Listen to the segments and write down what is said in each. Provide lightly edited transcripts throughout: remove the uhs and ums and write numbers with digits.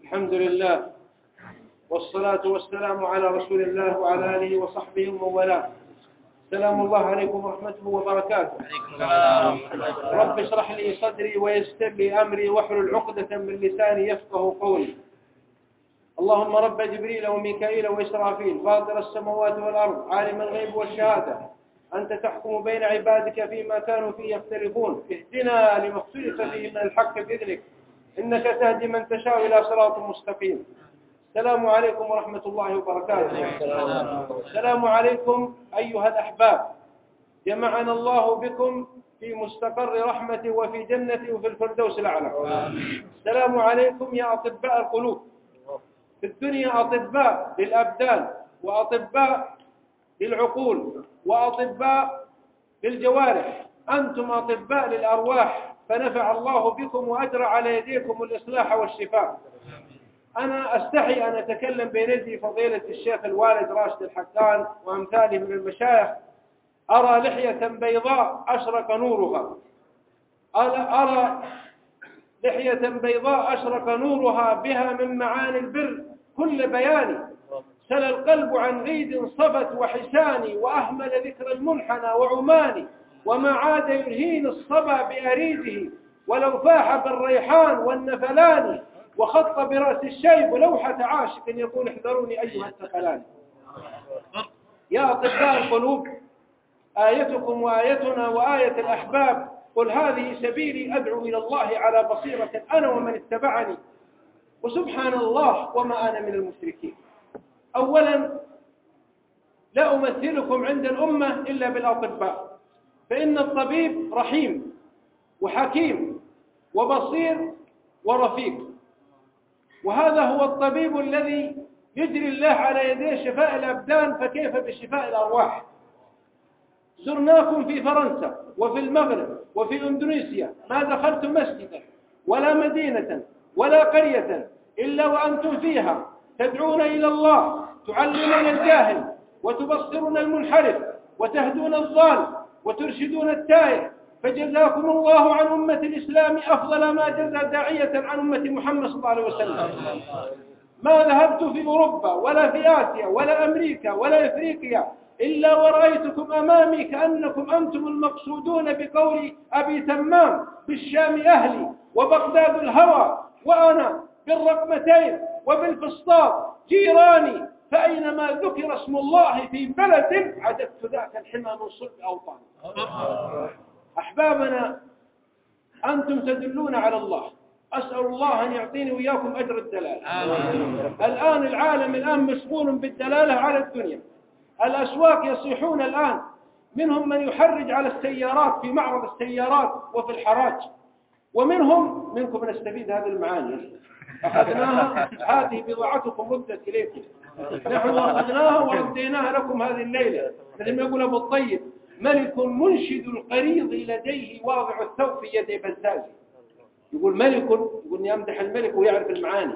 الحمد لله والصلاة والسلام على رسول الله وعلى آله وصحبه ومن والاه. سلام الله عليكم ورحمته وبركاته. رب اشرح لي صدري ويسر لي أمري واحلل عقدة من لساني يفقه قولي. اللهم رب جبريل وميكائيل وإسرافيل فاطر السماوات والأرض عالم الغيب والشهادة أنت تحكم بين عبادك فيما كانوا فيه يختلفون اهدنا لما اختلف فيه من الحق بإذنك إنك تهدي من تشاء إلى صراط مستقيم. السلام عليكم ورحمة الله وبركاته. السلام عليكم أيها الأحباب، جمعنا الله بكم في مستقر رحمته وفي جنته وفي الفردوس الأعلى. السلام عليكم يا أطباء القلوب. في الدنيا أطباء للأبدان وأطباء للعقول وأطباء للجوارح، أنتم أطباء للأرواح، فنفع الله بكم وأجرى على يديكم الإصلاح والشفاء. أنا أستحي أن أتكلم بين يدي فضيلة الشيخ الوالد راشد الحقان وأمثاله من المشايخ. أرى لحية بيضاء أشرق نورها، أرى لحية بيضاء أشرق نورها بها من معاني البر كل بياني. سل القلب عن غيد صبت وحساني وأهمل ذكر المنحنى وعماني، وما عاد يلهين الصبا بأريده ولو فاح بالريحان والنفلان، وخط برأس الشيب لوحة عاشق يقول احذروني أيها الثقلان. يا أطباء القلوب، آيتكم وآيتنا وآية الأحباب قل هذه سبيلي أدعو إلى الله على بصيرة أنا ومن اتبعني وسبحان الله وما أنا من المشركين. أولا لا أمثلكم عند الأمة إلا بالأطباء، فإن الطبيب رحيم وحكيم وبصير ورفيق، وهذا هو الطبيب الذي يجري الله على يديه شفاء الأبدان، فكيف بشفاء الأرواح؟ زرناكم في فرنسا وفي المغرب وفي إندونيسيا، ما دخلت مسجدا ولا مدينة ولا قرية إلا وأنتم فيها تدعون إلى الله، تعلمون الجاهل وتبصرون المنحرف وتهدون الضال وترشدون التائه، فجزاكم الله عن أمة الإسلام أفضل ما جزى داعية عن أمة محمد صلى الله عليه وسلم. ما ذهبت في أوروبا ولا في آسيا ولا أمريكا ولا إفريقيا إلا ورأيتكم أمامي كأنكم أنتم المقصودون بقول أبي تمام بالشام أهلي وبغداد الهوى، وأنا بالرقمتين وبالفسطاط جيراني، فأينما ذكر اسم الله في بلد عددت ذاك الحمى من صلب أوطان. أحبابنا، أنتم تدلون على الله، أسأل الله أن يعطيني وإياكم أجر الدلالة. الآن العالم مشغول بالدلالة على الدنيا، الأسواق يصيحون الآن، منهم من يحرج على السيارات في معرض السيارات وفي الحراج، منكم نستفيد هذه المعاني، أخذناها، هذه بضاعتكم ردت إليكم، نحن أخذناها ورديناها لكم هذه الليلة. مثل ما يقول أبو الطيب: ملك منشد القريض لديه واضع الثوب في يد بزازي. يقول ملك، يقول يمدح الملك ويعرف المعاني.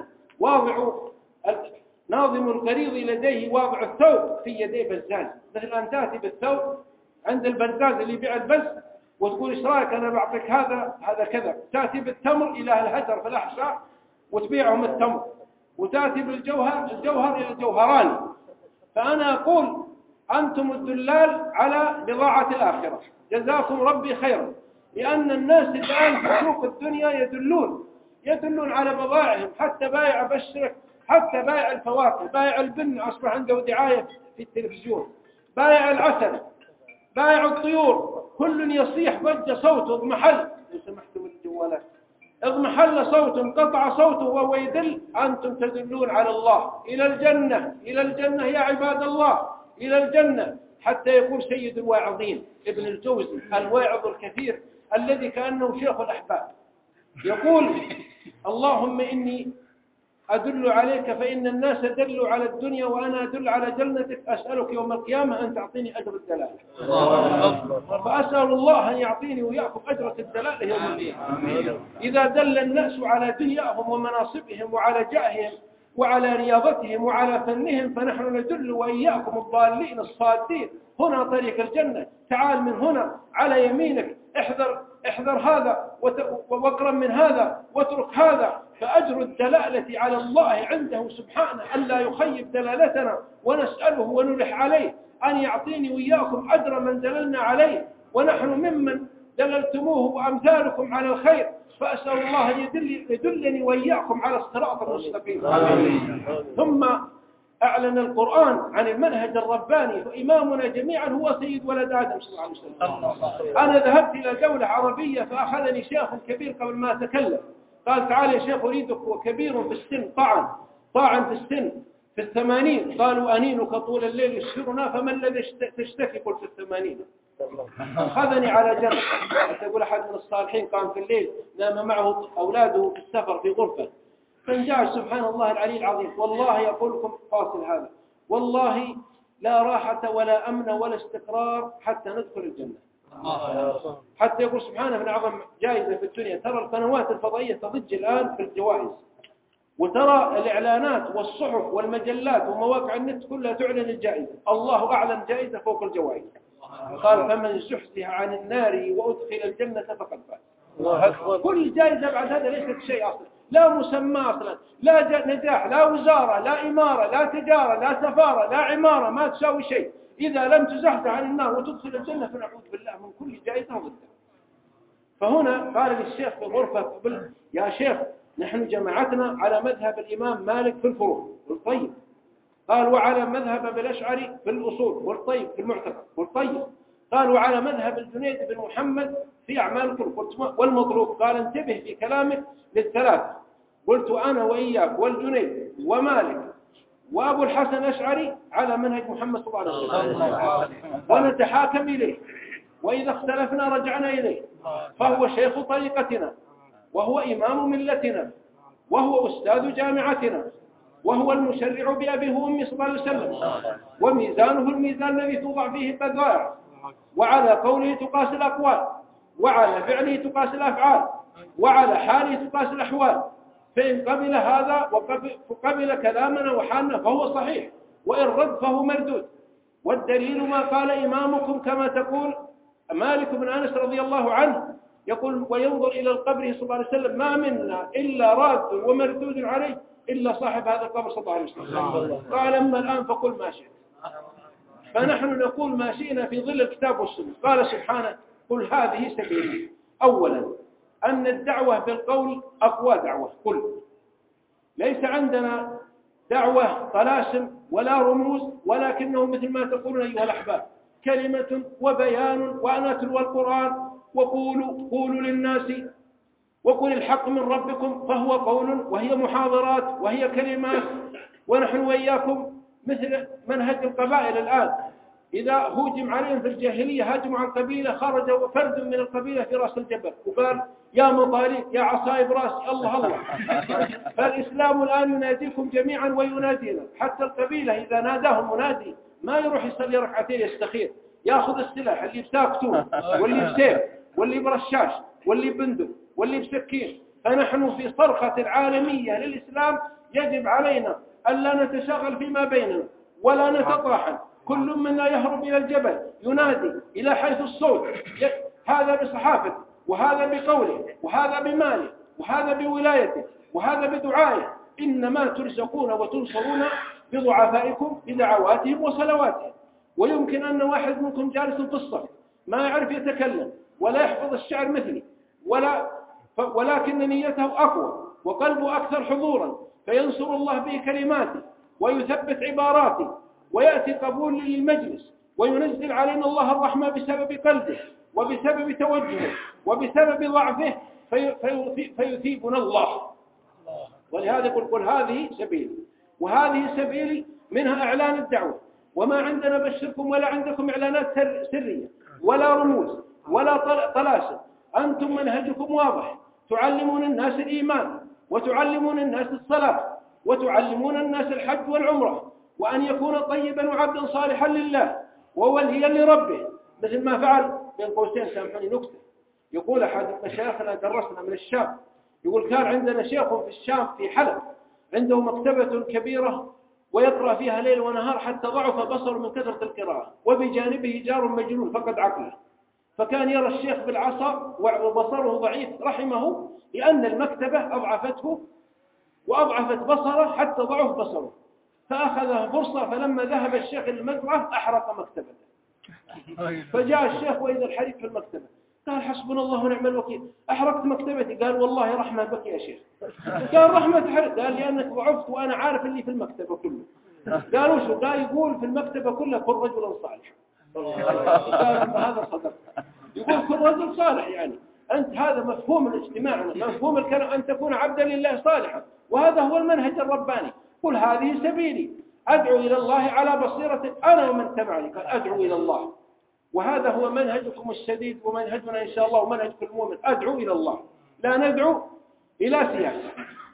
ناظم القريض لديه واضع الثوب في يدي بزاز. مثل أن تأتي بالثوب عند البزاز اللي يبيع البز وتقول إيش رأيك أنا بعطيك هذا كذا. تأتي بالتمر إلى الهجر في الأحساء وتبيعهم التمر، وتأتي الجوهر إلى الجوهراني. فأنا أقول أنتم الدلال على بضاعة الآخرة، جزاكم ربي خيرا، لأن الناس الآن في سوق الدنيا يدلون على بضائعهم، حتى بائع بشرك، حتى بائع الفواكه، بائع البن أصبح عنده دعاية في التلفزيون، بائع العسل، بائع الطيور، كل يصيح ضج صوته اضمحل، لو سمحتم الجوالات، اضمحل صوته، انقطع صوته، وهو يدل. أنتم تدلون على الله، إلى الجنة، إلى الجنة يا عباد الله، إلى الجنة. حتى يقول سيد الواعظين ابن الجوزي الواعظ الكثير الذي كأنه شيخ الأحباب، يقول: اللهم إني أدل عليك فإن الناس دلوا على الدنيا وأنا أدل على جنتك، أسألك يوم القيامة أن تعطيني أجر الدلالة. فأسأل الله أن يعطيني وإياكم أجر الدلالة يوم القيامة. إذا دل الناس على دنياهم ومناصبهم وعلى جاههم وعلى رياضتهم وعلى فنهم، فنحن ندل وإياكم الضالين الصادين هنا طريق الجنة. تعال من هنا على يمينك، احذر هذا واقرب من هذا واترك هذا، فأجر قدر الدلالة على الله عنده سبحانه ألا يخيب دلالتنا، ونسأله ونلح عليه أن يعطيني وإياكم أجر من دللنا عليه، ونحن ممن دللتموه وأمثالكم على الخير، فأسأل الله أن يدلني وإياكم على الصراط المستقيم. ثم أعلن القرآن عن المنهج الرباني، وإمامنا جميعا هو سيد ولد آدم صلى الله عليه وسلم. أنا ذهبت إلى دولة عربية فأخذني شيخ كبير قبل ما أتكلم، قال تعال يا شيخ أريدك، وكبير في السن طاعن في السن في 80، قالوا أنينك طول الليل يسهرنا، فما الذي تشتكي؟ قلت في 80. أخذني على جنب، حتى يقول أحد من الصالحين قام في الليل نام معه أولاده في السفر في غرفة، فانجعل سبحان الله العلي العظيم. والله يقول لكم فاصل هذا، والله لا راحة ولا أمن ولا استقرار حتى ندخل الجنة. حتى يقول سبحانه من أعظم جائزة في الدنيا، ترى القنوات الفضائية تضج الآن في الجوائز، وترى الإعلانات والصحف والمجلات ومواقع النت كلها تعلن الجائزة. الله أعلن جائزة فوق الجوائز، قال فمن زحزح عن النار وأدخل الجنة فقد فاز. كل جائزة بعد هذا ليست شيء أصلا، لا مسمى أصلا، لا نجاح، لا وزارة، لا إمارة، لا تجارة، لا سفارة، لا عمارة، ما تساوي شيء إذا لم تزحزح عن النار وتدخل الجنة، فنعوذ بالله من كل جائزة ضدها. فهنا قال للشيخ في الغرفة قبل: يا شيخ نحن جماعتنا على مذهب الإمام مالك في الفروع والطيب، قال وعلى مذهب أبي الأشعري في الأصول والطيب في المعتقد والطيب، قال وعلى مذهب الجنيد بن محمد في أعمال القلوب والمطلوب. قال انتبه في كلامك للثلاث. قلت أنا وإياك والجنيد ومالك وأبو الحسن الأشعري على منهج محمد صلى الله عليه وسلم، ونتحاكم إليه، وإذا اختلفنا رجعنا إليه، فهو شيخ طريقتنا، وهو إمام ملتنا، وهو أستاذ جامعتنا، وهو المشرع بأبيه وأمي صلى الله عليه وسلم، وميزانه الميزان الذي توضع فيه البضائع، وعلى قوله تقاس الأقوال، وعلى فعله تقاس الأفعال، وعلى حاله تقاس الأحوال. فإن قبل هذا وقبل كلامنا وحالنا فهو صحيح، وإن رد فهو مردود. والدليل ما قال إمامكم كما تقول مالك بن أنس رضي الله عنه، يقول وينظر إلى القبر صلى الله عليه وسلم ما منا إلا راد ومردود عليه إلا صاحب هذا القبر صلى الله عليه وسلم. قال أما الآن فقل ما شئت. فنحن نقول ما شئنا في ظل الكتاب والسنة. قال سبحانه قل هذه سبيلي. أولا أن الدعوة بالقول أقوى دعوة، قل. ليس عندنا دعوة طلاسم ولا رموز، ولكنه مثل ما تقولون أيها الأحباب كلمة وبيان، وأنا أتلو القرآن قولوا للناس وقل الحق من ربكم، فهو قول وهي محاضرات وهي كلمات. ونحن وإياكم مثل منهج القبائل الآن، إذا هجم عليهم في الجاهلية هاجموا عن قبيلة، خرج فرد من القبيلة في رأس الجبل وقال يا مطاريق يا عصايب راسي الله الله. فالإسلام الآن يناديكم جميعا وينادينا، حتى القبيلة إذا ناداهم منادي ما يروح يصلي ركعتين يستخير، ياخذ السلاح اللي بساكتون واللي بسيف واللي برشاش واللي بندق واللي بسكين. فنحن في صرخة العالمية للإسلام يجب علينا ألا نتشاغل فيما بيننا ولا نتطاحن، كل منا يهرب إلى الجبل ينادي إلى حيث الصوت، هذا بصحافته وهذا بقوله وهذا بماله وهذا بولايته وهذا بدعائه. إنما ترزقون وتنصرون بضعفائكم بدعواتهم وصلواتهم. ويمكن أن واحد منكم جالس في الصف ما يعرف يتكلم ولا يحفظ الشعر مثلي ولكن نيته أقوى وقلبه أكثر حضورا، فينصر الله به كلماته ويثبت عباراته، ويأتي قبول للمجلس، وينزل علينا الله الرحمة بسبب قلبه وبسبب توجهه وبسبب ضعفه، فيثيبنا الله. ولهذا يقول قل هذه سبيلي. وهذه سبيلي منها إعلان الدعوة، وما عندنا بشركم ولا عندكم إعلانات سرية ولا رموز ولا طلاسم. أنتم منهجكم واضح، تعلمون الناس الإيمان وتعلمون الناس الصلاة وتعلمون الناس الحج والعمرة، وأن يكون طيبا وعبدا صالحا لله ووليا لربه، مثل ما فعل بين قوسين سامحوني نكتة. يقول أحد مشايخنا درسنا من الشام، يقول كان عندنا شيخ في الشام في حلب عنده مكتبة كبيرة ويقرأ فيها ليل ونهار حتى ضعف بصره من كثرة القراءة، وبجانبه جار مجنون فقد عقله، فكان يرى الشيخ بالعصا وبصره ضعيف رحمه، لأن المكتبة أضعفته وأضعفت بصره حتى ضعف بصره، فأخذ فرصة، فلما ذهب الشيخ إلى المزرعة أحرق مكتبته. فجاء الشيخ وإذا الحريق في المكتبة، قال حسبنا الله ونعم الوكيل، أحرقت مكتبتي. قال والله رحمة بك يا شيخ. قال رحمة حرق؟ قال لأنك ضعفت وأنا عارف اللي في المكتبة كله. قال وشو؟ قال يقول في المكتبة كلها كن رجلا صالحا. قال هذا صدق، يقول كن رجل صالح، يعني أنت هذا مفهوم الاجتماع، مفهوم الكلام أن تكون عبدا لله صالحا، وهذا هو المنهج الرباني. قل هذه سبيلي أدعو إلى الله على بصيرة أنا ومن تبعني. قال أدعو إلى الله، وهذا هو منهجكم السديد ومنهجنا إن شاء الله ومنهج كل مؤمن. أدعو إلى الله، لا ندعو إلى سياسة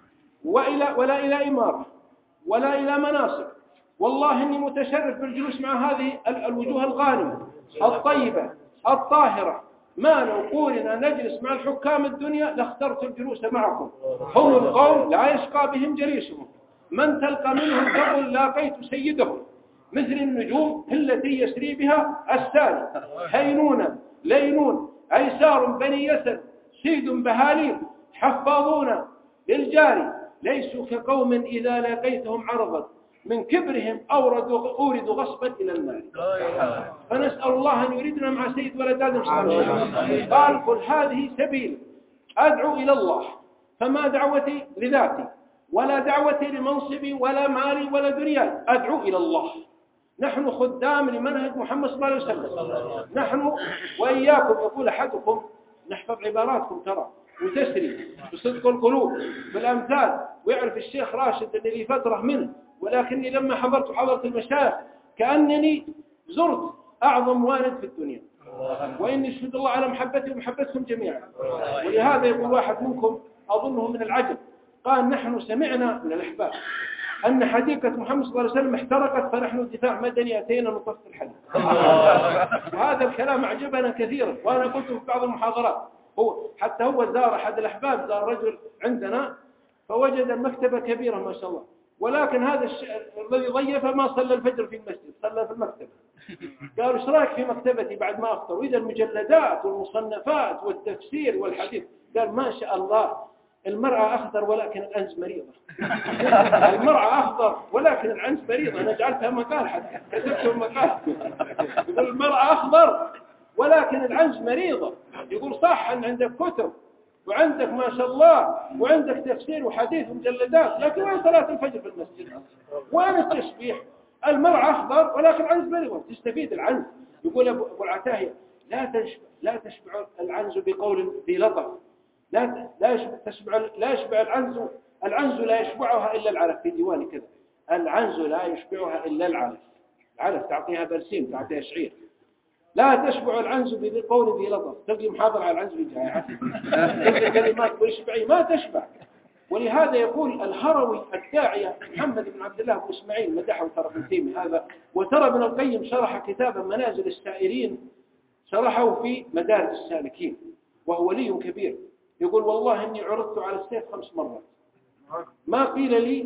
ولا إلى إمارة ولا إلى مناصب. والله إني متشرف بالجلوس مع هذه الوجوه الغانمة الطيبة الطاهرة. ما لو قولنا نجلس مع الحكام الدنيا لاخترت الجلوس معكم. هم القوم لا يشقى بهم جليسهم، من تلقى منهم تقول لاقيت سيدهم، مثل النجوم التي يسري بها الساري، هينون لينون أيسار بني يسر، سيد بهاليل حفاظون للجاري، ليسوا كقوم إذا لقيتهم عرضت من كبرهم أوردوا غصبا إلى النار. فنسأل الله أن يريدنا مع سيد ولد آدم صلى الله عليه وسلم. قال قل هذه سبيل أدعو إلى الله، فما دعوتي لذاتي ولا دعوتي لمنصبي ولا مالي ولا دنياي، أدعو إلى الله. نحن خدام لمنهج محمد صلى الله عليه وسلم، نحن وإياكم. يقول أحدكم، نحفظ عباراتكم ترى وتسري بصدق القلوب بالأمثال، ويعرف الشيخ راشد أن لي فترة منه، ولكني لما حضرت المشايخ كأنني زرت أعظم والد في الدنيا، وإني أشهد الله على محبتي ومحبتكم جميعا. ولهذا يقول واحد منكم أظنه من العجب، قال نحن سمعنا من الأحباب أن حديقة محمد صلى الله عليه وسلم احترقت، فنحن دفاع مدني أتينا نطفي الحديث. وهذا الكلام أعجبنا كثيرا، وأنا قلته في بعض المحاضرات. حتى هو زار أحد الأحباب، زار رجل عندنا فوجد المكتبة كبيرة ما شاء الله، ولكن هذا الذي ضيفه ما صلى الفجر في المسجد، صلى في المكتبة. قالوا ايش رايك في مكتبتي بعد ما أفطر؟ وإذا المجلدات والمصنفات والتفسير والحديث. قال ما شاء الله، المرأة أخضر ولكن العنز مريضة. المرأة أخضر ولكن العنز مريضة. أنا جعلتها مقال، حتى كتبته مقال. يقول المرأة أخضر ولكن العنز مريضة. يقول صح أن عندك كتب وعندك ما شاء الله وعندك تفسير وحديث ومجلدات، لكن وين صلاة الفجر في المسجد؟ وين التشبيح؟ المرأة أخضر ولكن العنز مريضة، تستفيد العنز. يقول أبو العتاهية لا تشبع العنز بقول ذي لطف، لا يشبع العنز لا يشبعها إلا العلف. في ديواني كذا، العنز لا يشبعها إلا العلف تعطيها برسيم، تعطيها شعير. لا تشبع العنز بقول ذي لطف. تلقي محاضرة على العنز بجاية كلمات ويشبعي ما تشبع. ولهذا يقول الهروي الداعية محمد بن عبد الله بن إسماعيل مدحه ترى في التيمي هذا، وترى ابن القيم شرح كتابا منازل السائرين، شرحه في مدارج السالكين، وهو ولي كبير. يقول والله إني عرضت على السيف 5 مرات، ما قيل لي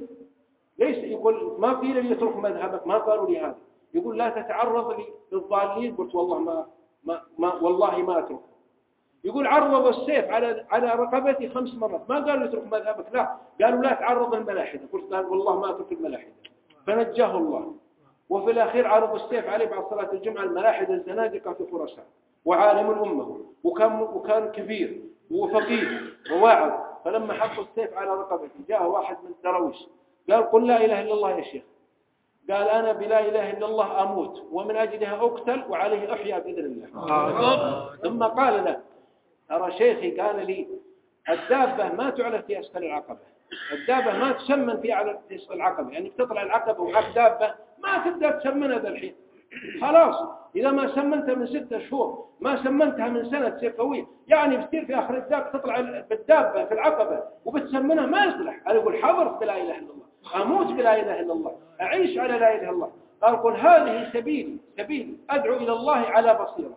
يقول ما قيل لي اترك مذهبك، ما قالوا لي هذا. يقول لا تتعرض لي للضالين، قلت والله والله ما اترك. يقول عرض السيف على رقبتي 5 مرات، ما قالوا اترك مذهبك، لا قالوا لا تعرض الملاحدة. قلت والله ما اترك الملاحدة، فنجاه الله. وفي الأخير عرض السيف عليه بعد صلاة الجمعة الملاحدة الزنادقة في خراسان، وعالم الأمة، وكان كبير وفقيه وواعظ. فلما حطوا السيف على رقبته جاء واحد من الدرويش قال قل لا إله إلا الله يا شيخ. قال أنا بلا إله إلا الله أموت ومن أجلها أقتل وعليه أحيا بإذن الله. ثم قال له ترى شيخي، قال لي الدابة ما تعلف في أسفل العقبة، الدابة ما تسمن في أسفل العقبة، يعني بتطلع العقبة ومعك دابة ما تبدأ تسمنها ذا الحين. خلاص إذا ما سمنتها من 6 شهور، ما سمنتها من سنة تصير قوية، يعني بتصير في آخر الدابة تطلع بالدابة في العقبة وبتسمنها ما يصلح. أنا أقول حضر بلا إله إلا الله، أموت بلا إله إلا الله، أعيش على لا إله إلا الله. قال قل هذه سبيلي أدعو إلى الله على بصيرة،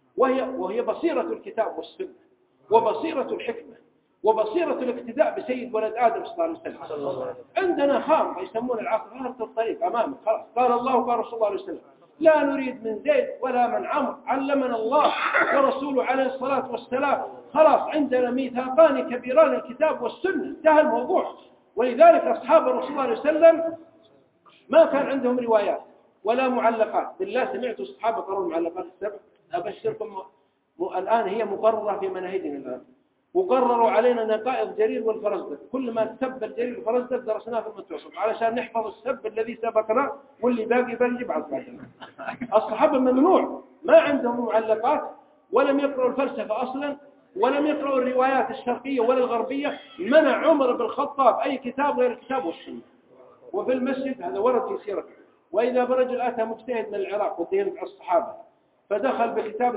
وهي بصيرة الكتاب والسنة، وبصيرة الحكمة، وبصيرة الاقتداء بسيد ولد آدم صلى الله عليه وسلم. عندنا خارطة يسمون العصر خارطة الطريق أمامك، خلاص قال الله وقال رسول الله عليه وسلم، لا نريد من زيد ولا من عمرو، علمنا الله ورسوله عليه الصلاة والسلام. خلاص عندنا ميثاقان كبيران الكتاب والسنة، انتهى الموضوع. ولذلك أصحاب الرسول صلى الله عليه وسلم ما كان عندهم روايات ولا معلقات. بالله سمعتوا الصحابة قرأوا المعلقات السبع؟ أبشركم الآن هي مقررة في مناهجنا الآن، وقرروا علينا نقائض جرير والفرزدق. كل ما سب الجرير والفرزدق درسناه في المتوسط علشان نحفظ السب الذي سبقنا، واللي باقي يبعث بعدنا. الصحابة ممنوع، ما عندهم معلقات، ولم يقرأوا الفلسفة أصلا، ولم يقرأوا الروايات الشرقية ولا الغربية. منع عمر بن الخطاب أي كتاب غير الكتاب والسنة. وفي المسجد هذا ورد في سيرته. وإذا برجل أتى مجتهد من العراق ودين الصحابة فدخل بكتاب